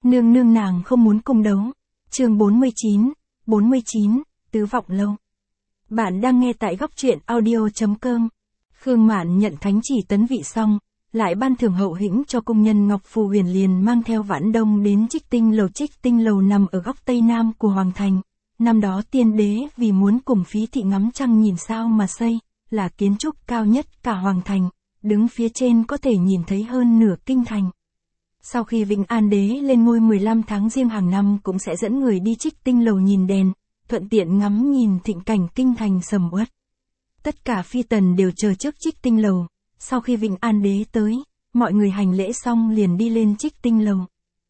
Nương nương nàng không muốn cung đấu. Chương 49, Tứ Vọng Lâu. Bạn đang nghe tại góc truyện audio.com. Khương Mạn nhận thánh chỉ tấn vị xong, lại ban thưởng hậu hĩnh cho công nhân Ngọc Phù Huyền liền mang theo Vãn Đông đến Trích Tinh Lầu. Trích Tinh Lầu nằm ở góc tây nam của Hoàng Thành. Năm đó tiên đế vì muốn cùng Phí thị ngắm trăng nhìn sao mà xây, là kiến trúc cao nhất cả Hoàng Thành, đứng phía trên có thể nhìn thấy hơn nửa kinh thành. Sau khi Vĩnh An đế lên ngôi 15 tháng Giêng hàng năm cũng sẽ dẫn người đi Trích Tinh Lầu nhìn đèn, thuận tiện ngắm nhìn thịnh cảnh kinh thành sầm uất. Tất cả phi tần đều chờ trước Trích Tinh Lầu, sau khi Vĩnh An đế tới, mọi người hành lễ xong liền đi lên Trích Tinh Lầu.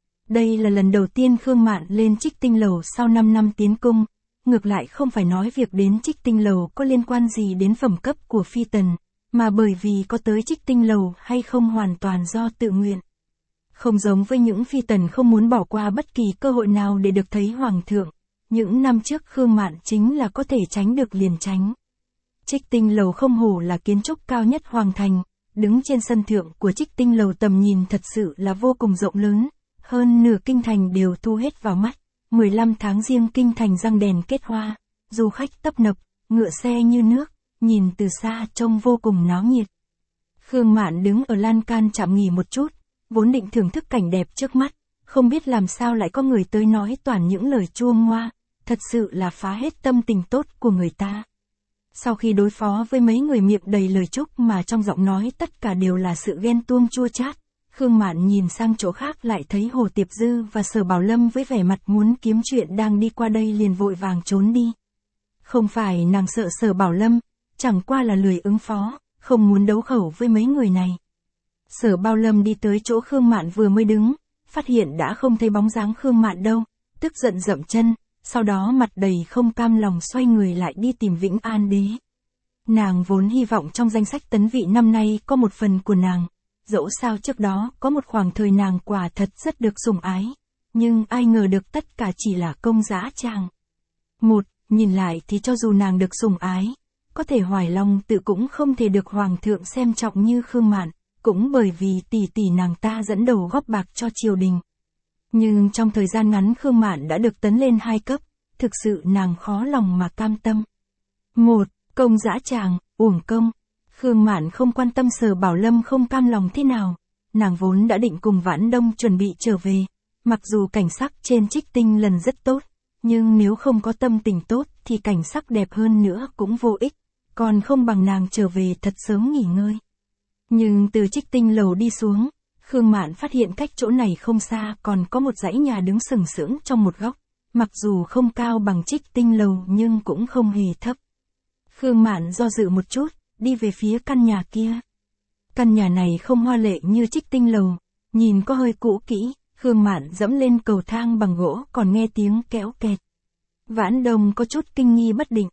Đây là lần đầu tiên Khương Mạn lên Trích Tinh Lầu sau 5 năm tiến cung, ngược lại không phải nói việc đến Trích Tinh Lầu có liên quan gì đến phẩm cấp của phi tần, mà bởi vì có tới Trích Tinh Lầu hay không hoàn toàn do tự nguyện. Không giống với những phi tần không muốn bỏ qua bất kỳ cơ hội nào để được thấy Hoàng thượng, những năm trước Khương Mạn chính là có thể tránh được liền tránh. Trích Tinh Lầu không hổ là kiến trúc cao nhất Hoàng Thành, đứng trên sân thượng của Trích Tinh Lầu tầm nhìn thật sự là vô cùng rộng lớn, hơn nửa kinh thành đều thu hết vào mắt. 15 tháng Giêng kinh thành răng đèn kết hoa, du khách tấp nập, ngựa xe như nước, nhìn từ xa trông vô cùng náo nhiệt. Khương Mạn đứng ở lan can chạm nghỉ một chút, vốn định thưởng thức cảnh đẹp trước mắt, không biết làm sao lại có người tới nói toàn những lời chua ngoa, thật sự là phá hết tâm tình tốt của người ta. Sau khi đối phó với mấy người miệng đầy lời chúc mà trong giọng nói tất cả đều là sự ghen tuông chua chát, Khương Mạn nhìn sang chỗ khác lại thấy Hồ Tiệp Dư và Sở Bảo Lâm với vẻ mặt muốn kiếm chuyện đang đi qua đây liền vội vàng trốn đi. Không phải nàng sợ Sở Bảo Lâm, chẳng qua là lười ứng phó, không muốn đấu khẩu với mấy người này. Sở Bảo Lâm đi tới chỗ Khương Mạn vừa mới đứng, phát hiện đã không thấy bóng dáng Khương Mạn đâu, tức giận dậm chân, sau đó mặt đầy không cam lòng xoay người lại đi tìm Vĩnh An đế. Nàng vốn hy vọng trong danh sách tấn vị năm nay có một phần của nàng. Dẫu sao trước đó có một khoảng thời nàng quả thật rất được sủng ái, nhưng ai ngờ được tất cả chỉ là công dã tràng. Nhìn lại thì cho dù nàng được sủng ái, có thể Hoài Long tự cũng không thể được Hoàng thượng xem trọng như Khương Mạn, cũng bởi vì tỷ tỷ nàng ta dẫn đầu góp bạc cho triều đình. Nhưng trong thời gian ngắn Khương Mạn đã được tấn lên 2 cấp, thực sự nàng khó lòng mà cam tâm. Công dã tràng, uổng công. Khương Mạn không quan tâm Sở Bảo Lâm không cam lòng thế nào, nàng vốn đã định cùng Vãn Đông chuẩn bị trở về, mặc dù cảnh sắc trên Trích Tinh lần rất tốt, nhưng nếu không có tâm tình tốt thì cảnh sắc đẹp hơn nữa cũng vô ích, còn không bằng nàng trở về thật sớm nghỉ ngơi. Nhưng từ Trích Tinh Lầu đi xuống, Khương Mạn phát hiện cách chỗ này không xa còn có một dãy nhà đứng sừng sững trong một góc, mặc dù không cao bằng Trích Tinh Lầu nhưng cũng không hề thấp. Khương Mạn do dự một chút, đi về phía căn nhà kia. Căn nhà này không hoa lệ như Trích Tinh Lầu, nhìn có hơi cũ kỹ, Khương Mạn dẫm lên cầu thang bằng gỗ còn nghe tiếng kéo kẹt. Vãn Đông có chút kinh nghi bất định.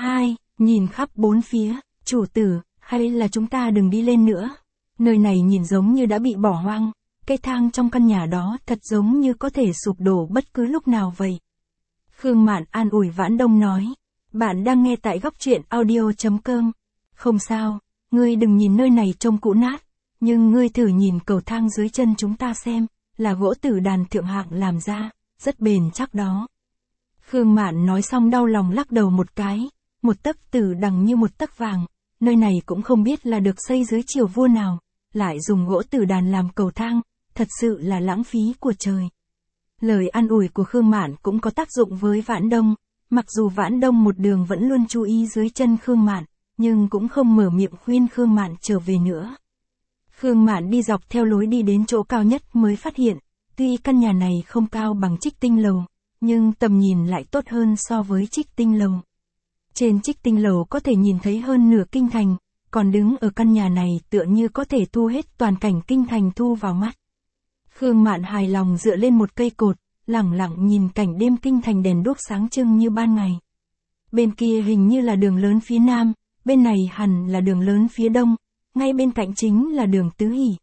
Nhìn khắp bốn phía, chủ tử, hay là chúng ta đừng đi lên nữa. Nơi này nhìn giống như đã bị bỏ hoang, cây thang trong căn nhà đó thật giống như có thể sụp đổ bất cứ lúc nào vậy. Khương Mạn an ủi Vãn Đông nói, bạn đang nghe tại góc truyện audio.com. Không sao, ngươi đừng nhìn nơi này trông cũ nát, nhưng ngươi thử nhìn cầu thang dưới chân chúng ta xem, là gỗ tử đàn thượng hạng làm ra, rất bền chắc đó. Khương Mạn nói xong đau lòng lắc đầu một cái, một tấc tử đằng như một tấc vàng, nơi này cũng không biết là được xây dưới triều vua nào, lại dùng gỗ tử đàn làm cầu thang, thật sự là lãng phí của trời. Lời an ủi của Khương Mạn cũng có tác dụng với Vãn Đông, mặc dù Vãn Đông một đường vẫn luôn chú ý dưới chân Khương Mạn, nhưng cũng không mở miệng khuyên Khương Mạn trở về nữa. Khương Mạn đi dọc theo lối đi đến chỗ cao nhất mới phát hiện, tuy căn nhà này không cao bằng Trích Tinh Lầu, nhưng tầm nhìn lại tốt hơn so với Trích Tinh Lầu. Trên Trích Tinh Lầu có thể nhìn thấy hơn nửa kinh thành, còn đứng ở căn nhà này tựa như có thể thu hết toàn cảnh kinh thành thu vào mắt. Khương Mạn hài lòng dựa lên một cây cột, lẳng lặng nhìn cảnh đêm kinh thành đèn đuốc sáng trưng như ban ngày. Bên kia hình như là đường lớn phía nam, bên này hẳn là đường lớn phía đông, ngay bên cạnh chính là đường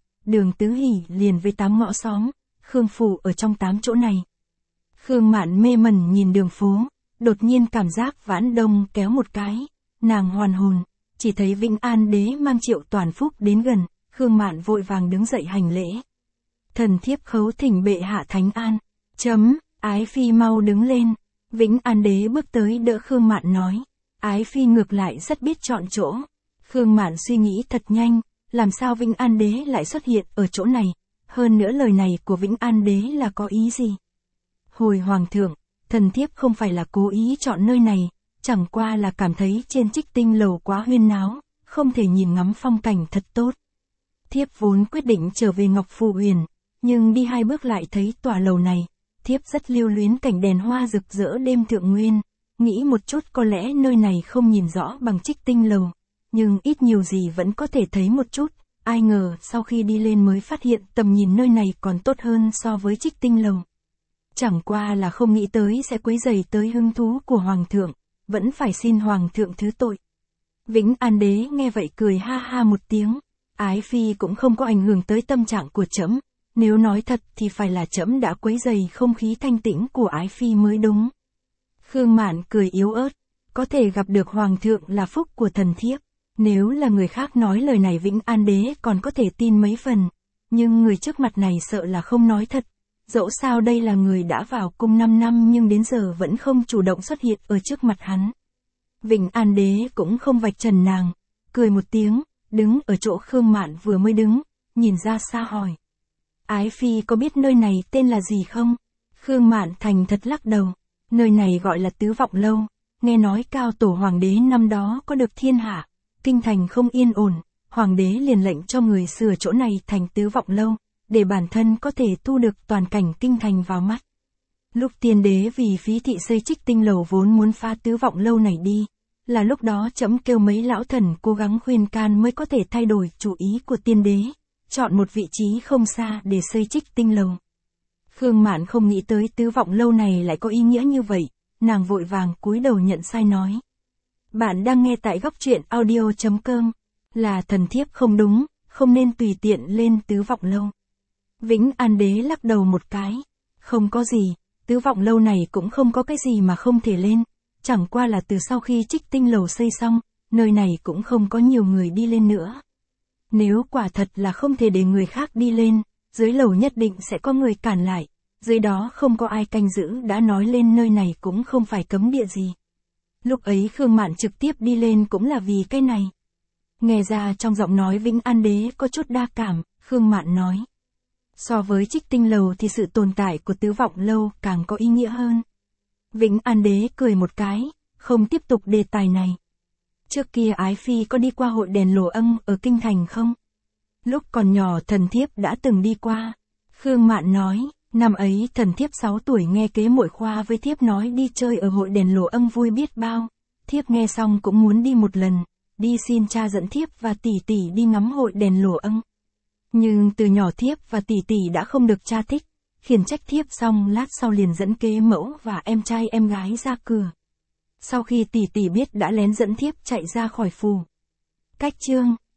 Tứ Hỷ liền với 8 ngõ xóm, Khương phủ ở trong 8 chỗ này. Khương Mạn mê mẩn nhìn đường phố, đột nhiên cảm giác Vãn Đông kéo một cái, nàng hoàn hồn, chỉ thấy Vĩnh An đế mang Triệu Toàn Phúc đến gần, Khương Mạn vội vàng đứng dậy hành lễ. Thần thiếp khấu thỉnh bệ hạ thánh an. Ái Phi mau đứng lên. Vĩnh An Đế bước tới đỡ Khương Mạn nói. Ái Phi ngược lại rất biết chọn chỗ. Khương Mạn suy nghĩ thật nhanh, làm sao Vĩnh An Đế lại xuất hiện ở chỗ này, hơn nữa lời này của Vĩnh An Đế là có ý gì? Hồi Hoàng thượng, thần thiếp không phải là cố ý chọn nơi này, chẳng qua là cảm thấy trên Trích Tinh lầu quá huyên náo, không thể nhìn ngắm phong cảnh thật tốt. Thiếp vốn quyết định trở về Ngọc Phù Huyền, nhưng đi 2 bước lại thấy tòa lầu này, thiếp rất lưu luyến cảnh đèn hoa rực rỡ đêm thượng nguyên, nghĩ một chút có lẽ nơi này không nhìn rõ bằng Trích Tinh lầu, nhưng ít nhiều gì vẫn có thể thấy một chút, ai ngờ sau khi đi lên mới phát hiện tầm nhìn nơi này còn tốt hơn so với Trích Tinh lầu. Chẳng qua là không nghĩ tới sẽ quấy rầy tới hứng thú của Hoàng thượng, vẫn phải xin Hoàng thượng thứ tội. Vĩnh An Đế nghe vậy cười ha ha một tiếng, Ái Phi cũng không có ảnh hưởng tới tâm trạng của trẫm, nếu nói thật thì phải là trẫm đã quấy rầy không khí thanh tĩnh của Ái Phi mới đúng. Khương Mạn cười yếu ớt, có thể gặp được Hoàng thượng là phúc của thần thiếp, nếu là người khác nói lời này Vĩnh An Đế còn có thể tin mấy phần, nhưng người trước mặt này sợ là không nói thật. Dẫu sao đây là người đã vào cung 5 năm nhưng đến giờ vẫn không chủ động xuất hiện ở trước mặt hắn. Vĩnh An Đế cũng không vạch trần nàng, cười một tiếng, đứng ở chỗ Khương Mạn vừa mới đứng, nhìn ra xa hỏi. Ái Phi có biết nơi này tên là gì không? Khương Mạn thành thật lắc đầu, nơi này gọi là Tứ Vọng Lâu, nghe nói cao tổ Hoàng đế năm đó có được thiên hạ, kinh thành không yên ổn, Hoàng đế liền lệnh cho người sửa chỗ này thành Tứ Vọng Lâu, để bản thân có thể thu được toàn cảnh kinh thành vào mắt. Lúc tiên đế vì phí thị xây Trích Tinh lầu vốn muốn phá Tứ Vọng Lâu này đi, là lúc đó trẫm kêu mấy lão thần cố gắng khuyên can mới có thể thay đổi chủ ý của tiên đế, chọn một vị trí không xa để xây Trích Tinh lầu. Khương Mạn không nghĩ tới Tứ Vọng Lâu này lại có ý nghĩa như vậy, nàng vội vàng cúi đầu nhận sai nói. Bạn đang nghe tại góc truyện audio.com, là thần thiếp không đúng, không nên tùy tiện lên Tứ Vọng Lâu. Vĩnh An Đế lắc đầu một cái, không có gì, Tứ Vọng Lâu này cũng không có cái gì mà không thể lên, chẳng qua là từ sau khi Trích Tinh lầu xây xong, nơi này cũng không có nhiều người đi lên nữa. Nếu quả thật là không thể để người khác đi lên, dưới lầu nhất định sẽ có người cản lại, dưới đó không có ai canh giữ đã nói lên nơi này cũng không phải cấm địa gì. Lúc ấy Khương Mạn trực tiếp đi lên cũng là vì cái này. Nghe ra trong giọng nói Vĩnh An Đế có chút đa cảm, Khương Mạn nói. So với Trích Tinh lầu thì sự tồn tại của Tứ Vọng Lâu càng có ý nghĩa hơn. Vĩnh An Đế cười một cái, không tiếp tục đề tài này. Trước kia Ái Phi có đi qua hội đèn lồ âm ở Kinh Thành không? Lúc còn nhỏ thần thiếp đã từng đi qua. Khương Mạn nói, năm ấy thần thiếp 6 tuổi nghe kế muội Khoa với thiếp nói đi chơi ở hội đèn lồ âm vui biết bao. Thiếp nghe xong cũng muốn đi một lần, đi xin cha dẫn thiếp và tỷ tỷ đi ngắm hội đèn lồ âm. Nhưng từ nhỏ thiếp và tỷ tỷ đã không được cha thích, khiển trách thiếp xong lát sau liền dẫn kế mẫu và em trai em gái ra cửa. Sau khi tỷ tỷ biết đã lén dẫn thiếp chạy ra khỏi phủ. Cách chương